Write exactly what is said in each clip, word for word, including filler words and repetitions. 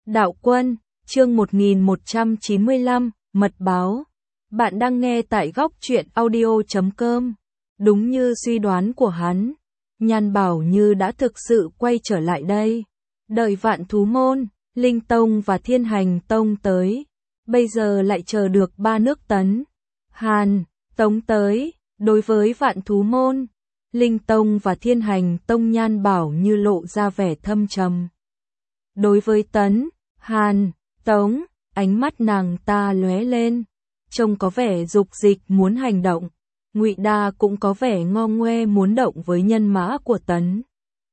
Đạo Quân, chương một nghìn một trăm chín mươi lăm, Mật báo. Bạn đang nghe tại góc truyện audio chấm com. Đúng như suy đoán của hắn, Nhan Bảo Như đã thực sự quay trở lại đây. Đợi Vạn Thú Môn, Linh Tông và Thiên Hành Tông tới, bây giờ lại chờ được ba nước Tấn, Hàn, Tống tới. Đối với Vạn Thú Môn, Linh Tông và Thiên Hành Tông, Nhan Bảo Như lộ ra vẻ thâm trầm. Đối với Tấn, Hàn, Tống, ánh mắt nàng ta lóe lên, trông có vẻ dục dịch muốn hành động. Ngụy Đa cũng có vẻ ngo ngoe muốn động với nhân mã của Tấn,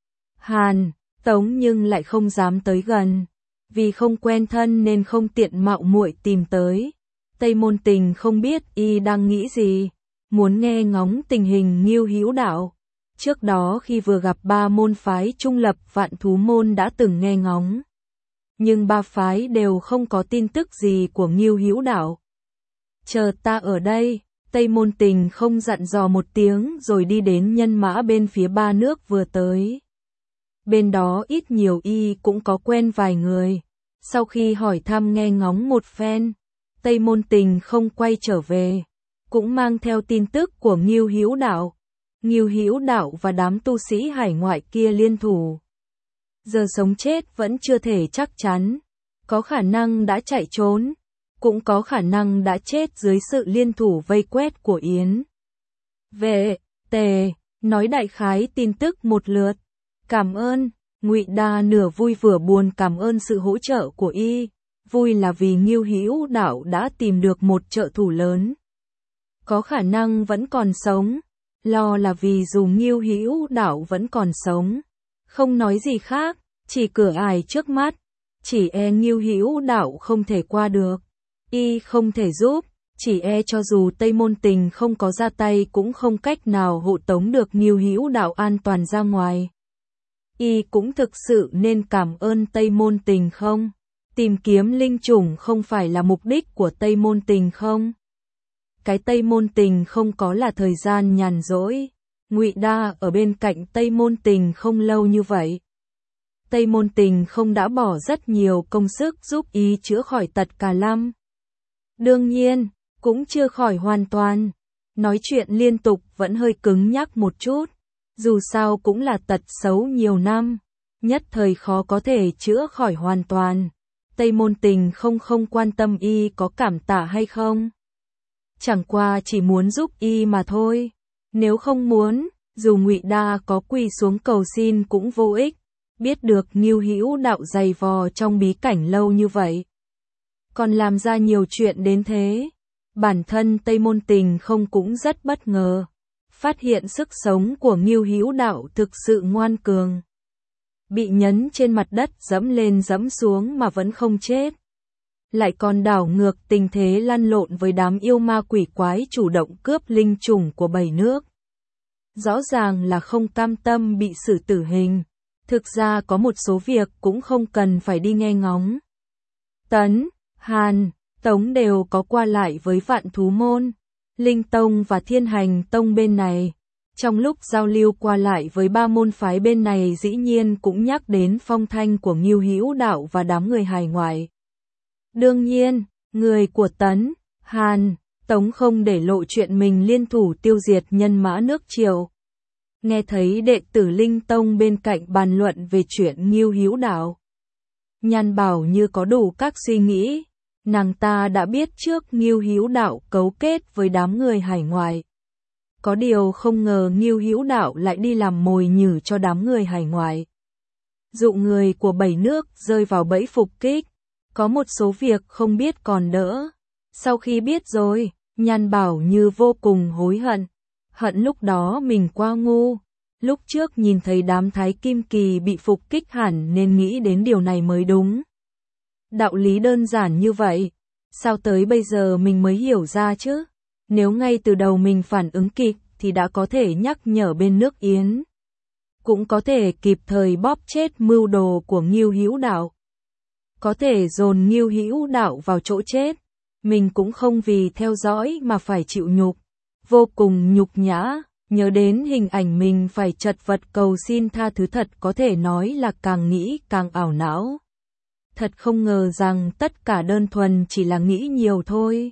Hàn, Tống, nhưng lại không dám tới gần, vì không quen thân nên không tiện mạo muội tìm tới. Tây Môn Tình không biết y đang nghĩ gì, muốn nghe ngóng tình hình Ngưu Hữu Đạo. Trước đó khi vừa gặp ba môn phái trung lập Vạn Thú Môn đã từng nghe ngóng, nhưng ba phái đều không có tin tức gì của Ngưu Hữu Đạo. Chờ ta ở đây, Tây Môn Tình không dặn dò một tiếng rồi đi đến nhân mã bên phía ba nước vừa tới. Bên đó ít nhiều y cũng có quen vài người. Sau khi hỏi thăm nghe ngóng một phen, Tây Môn Tình không quay trở về, cũng mang theo tin tức của Ngưu Hữu Đạo. Ngưu Hữu Đạo và đám tu sĩ hải ngoại kia liên thủ, giờ sống chết vẫn chưa thể chắc chắn, có khả năng đã chạy trốn, cũng có khả năng đã chết dưới sự liên thủ vây quét của Yến Vệ, Tề, nói đại khái tin tức một lượt. Cảm ơn. Ngụy Đa nửa vui vừa buồn cảm ơn sự hỗ trợ của y, vui là vì Ngưu Hữu Đạo đã tìm được một trợ thủ lớn, có khả năng vẫn còn sống, lo là vì dù Ngưu Hữu Đạo vẫn còn sống, không nói gì khác, chỉ cửa ải trước mắt, chỉ e Ngưu Hữu Đạo không thể qua được, y không thể giúp, chỉ e cho dù Tây Môn Tình không có ra tay cũng không cách nào hộ tống được Ngưu Hữu Đạo an toàn ra ngoài. Y cũng thực sự nên cảm ơn Tây Môn Tình không? Tìm kiếm linh chủng không phải là mục đích của Tây Môn Tình không? Cái Tây Môn Tình không có là thời gian nhàn rỗi. Ngụy Đa ở bên cạnh Tây Môn Tình không lâu như vậy. Tây Môn Tình không đã bỏ rất nhiều công sức giúp y chữa khỏi tật Cà Lâm. Đương nhiên, cũng chưa khỏi hoàn toàn. Nói chuyện liên tục vẫn hơi cứng nhắc một chút. Dù sao cũng là tật xấu nhiều năm, nhất thời khó có thể chữa khỏi hoàn toàn. Tây Môn Tình không không quan tâm y có cảm tạ hay không. Chẳng qua chỉ muốn giúp y mà thôi. Nếu không muốn, dù Ngụy Đa có quỳ xuống cầu xin cũng vô ích. Biết được Ngưu Hữu Đạo dày vò trong bí cảnh lâu như vậy, còn làm ra nhiều chuyện đến thế. Bản thân Tây Môn Tình không cũng rất bất ngờ. Phát hiện sức sống của Ngưu Hữu Đạo thực sự ngoan cường. Bị nhấn trên mặt đất dẫm lên dẫm xuống mà vẫn không chết. Lại còn đảo ngược tình thế lăn lộn với đám yêu ma quỷ quái chủ động cướp linh chủng của bảy nước. Rõ ràng là không cam tâm bị xử tử hình. Thực ra có một số việc cũng không cần phải đi nghe ngóng. Tấn, Hàn, Tống đều có qua lại với Vạn Thú Môn, Linh Tông và Thiên Hành Tông bên này. Trong lúc giao lưu qua lại với ba môn phái bên này dĩ nhiên cũng nhắc đến phong thanh của Ngưu Hữu Đạo và đám người hải ngoại. Đương nhiên, người của Tấn, Hàn, Tống không để lộ chuyện mình liên thủ tiêu diệt nhân mã nước Triệu. Nghe thấy đệ tử Linh Tông bên cạnh bàn luận về chuyện Ngưu Hữu Đạo, Nhan Bảo Như có đủ các suy nghĩ. Nàng ta đã biết trước Ngưu Hữu Đạo cấu kết với đám người hải ngoại. Có điều không ngờ Ngưu Hữu Đạo lại đi làm mồi nhử cho đám người hải ngoại, dụ người của bảy nước rơi vào bẫy phục kích. Có một số việc không biết còn đỡ. Sau khi biết rồi, Nhan Bảo Như vô cùng hối hận. Hận lúc đó mình quá ngu. Lúc trước nhìn thấy đám Thái Kim Kỳ bị phục kích hẳn nên nghĩ đến điều này mới đúng. Đạo lý đơn giản như vậy, sao tới bây giờ mình mới hiểu ra chứ? Nếu ngay từ đầu mình phản ứng kịp thì đã có thể nhắc nhở bên nước Yến, cũng có thể kịp thời bóp chết mưu đồ của Ngưu Hữu Đạo, có thể dồn Ngưu Hữu Đạo vào chỗ chết. Mình cũng không vì theo dõi mà phải chịu nhục, vô cùng nhục nhã. Nhớ đến hình ảnh mình phải chật vật cầu xin tha thứ thật có thể nói là càng nghĩ càng ảo não. Thật không ngờ rằng tất cả đơn thuần chỉ là nghĩ nhiều thôi.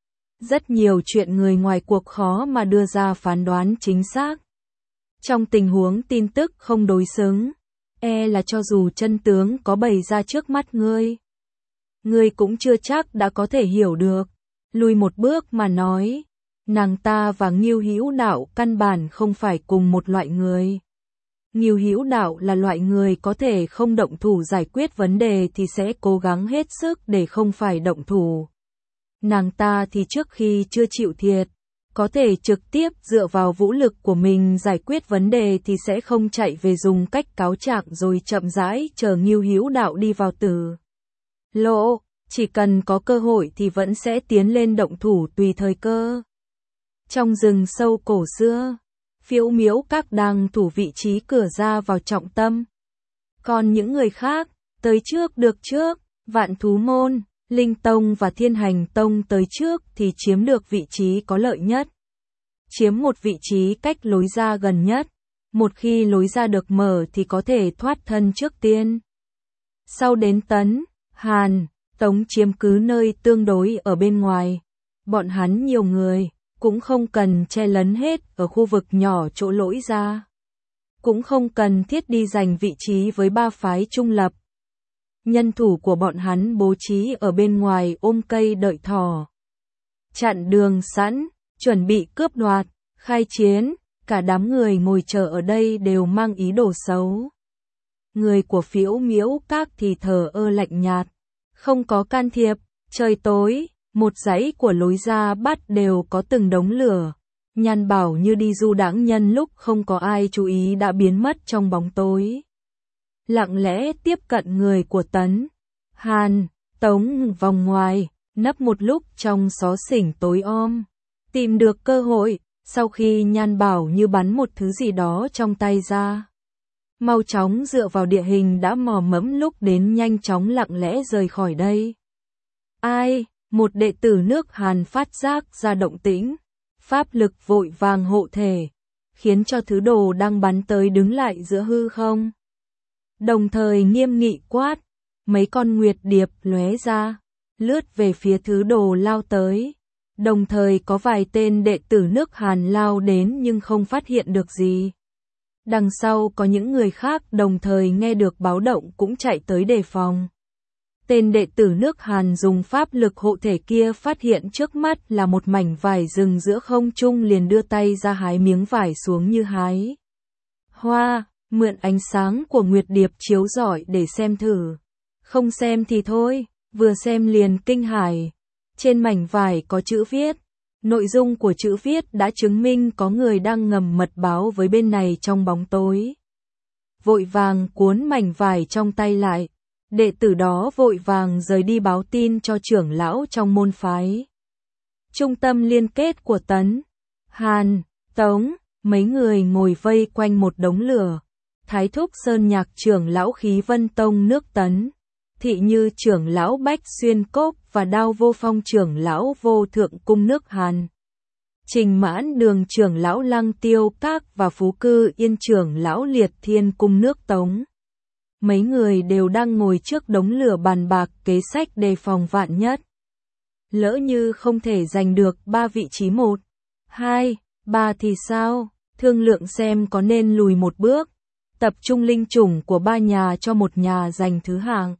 Rất nhiều chuyện người ngoài cuộc khó mà đưa ra phán đoán chính xác. Trong tình huống tin tức không đối xứng, e là cho dù chân tướng có bày ra trước mắt ngươi, ngươi cũng chưa chắc đã có thể hiểu được. Lùi một bước mà nói, nàng ta và Ngưu Hữu Đạo căn bản không phải cùng một loại người. Ngưu Hữu Đạo là loại người có thể không động thủ giải quyết vấn đề thì sẽ cố gắng hết sức để không phải động thủ. Nàng ta thì trước khi chưa chịu thiệt, có thể trực tiếp dựa vào vũ lực của mình giải quyết vấn đề thì sẽ không chạy về dùng cách cáo trạng rồi chậm rãi chờ Ngưu Hữu Đạo đi vào tử lộ, chỉ cần có cơ hội thì vẫn sẽ tiến lên động thủ tùy thời cơ. Trong rừng sâu cổ xưa, Phiếu Miễu Các đang thủ vị trí cửa ra vào trọng tâm. Còn những người khác, tới trước được trước, Vạn Thú Môn, Linh Tông và Thiên Hành Tông tới trước thì chiếm được vị trí có lợi nhất. Chiếm một vị trí cách lối ra gần nhất. Một khi lối ra được mở thì có thể thoát thân trước tiên. Sau đến Tấn, Hàn, Tống chiếm cứ nơi tương đối ở bên ngoài. Bọn hắn nhiều người, cũng không cần che lấn hết ở khu vực nhỏ chỗ lối ra. Cũng không cần thiết đi giành vị trí với ba phái trung lập. Nhân thủ của bọn hắn bố trí ở bên ngoài ôm cây đợi thỏ. Chặn đường sẵn, chuẩn bị cướp đoạt, khai chiến, cả đám người ngồi chờ ở đây đều mang ý đồ xấu. Người của Phiếu Miễu Các thì thờ ơ lạnh nhạt, không có can thiệp. Trời tối, một dãy của lối ra bắt đều có từng đống lửa. Nhan Bảo như đi du đãng nhân lúc không có ai chú ý đã biến mất trong bóng tối. Lặng lẽ tiếp cận người của Tấn, Hàn, Tống vòng ngoài, nấp một lúc trong xó xỉnh tối om. Tìm được cơ hội, sau khi Nhan Bảo như bắn một thứ gì đó trong tay ra. Mau chóng dựa vào địa hình đã mò mẫm lúc đến nhanh chóng lặng lẽ rời khỏi đây. Ai, một đệ tử nước Hàn phát giác ra động tĩnh, pháp lực vội vàng hộ thể, khiến cho thứ đồ đang bắn tới đứng lại giữa hư không. Đồng thời nghiêm nghị quát, mấy con nguyệt điệp lóe ra, lướt về phía thứ đồ lao tới. Đồng thời có vài tên đệ tử nước Hàn lao đến nhưng không phát hiện được gì. Đằng sau có những người khác đồng thời nghe được báo động cũng chạy tới đề phòng. Tên đệ tử nước Hàn dùng pháp lực hộ thể kia phát hiện trước mắt là một mảnh vải rừng giữa không trung liền đưa tay ra hái miếng vải xuống như hái hoa, mượn ánh sáng của nguyệt điệp chiếu rọi để xem thử. Không xem thì thôi, vừa xem liền kinh hãi. Trên mảnh vải có chữ viết. Nội dung của chữ viết đã chứng minh có người đang ngầm mật báo với bên này trong bóng tối. Vội vàng cuốn mảnh vải trong tay lại. Đệ tử đó vội vàng rời đi báo tin cho trưởng lão trong môn phái. Trung tâm liên kết của Tấn, Hàn, Tống, mấy người ngồi vây quanh một đống lửa. Thái Thúc Sơn Nhạc trưởng lão Khí Vân Tông nước Tấn, Thị Như trưởng lão Bách Xuyên Cốc và Đao Vô Phong trưởng lão Vô Thượng Cung nước Hàn. Trình Mãn Đường trưởng lão Lăng Tiêu Các và Phú Cư Yên trưởng lão Liệt Thiên Cung nước Tống. Mấy người đều đang ngồi trước đống lửa bàn bạc kế sách đề phòng vạn nhất. Lỡ như không thể giành được ba vị trí một, hai, ba thì sao? Thương lượng xem có nên lùi một bước, tập trung linh chủng của ba nhà cho một nhà giành thứ hạng.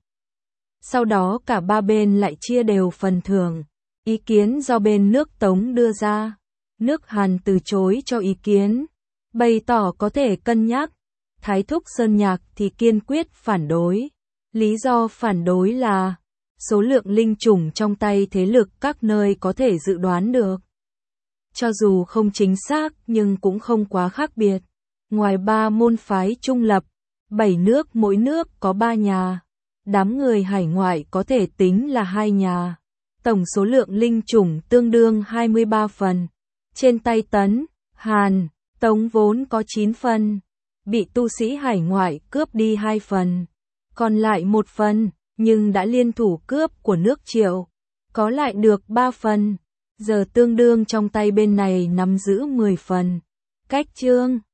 Sau đó cả ba bên lại chia đều phần thưởng. Ý kiến do bên nước Tống đưa ra. Nước Hàn từ chối cho ý kiến, bày tỏ có thể cân nhắc. Thái Thúc Sơn Nhạc thì kiên quyết phản đối. Lý do phản đối là số lượng linh chủng trong tay thế lực các nơi có thể dự đoán được. Cho dù không chính xác nhưng cũng không quá khác biệt. Ngoài ba môn phái trung lập, bảy nước mỗi nước có ba nhà. Đám người hải ngoại có thể tính là hai nhà. Tổng số lượng linh chủng tương đương hai mươi ba phần. Trên tay Tấn, Hàn, Tống vốn có chín phần. Bị tu sĩ hải ngoại cướp đi hai phần. Còn lại một phần, nhưng đã liên thủ cướp của nước Triệu. Có lại được ba phần. Giờ tương đương trong tay bên này nắm giữ mười phần. Cách chương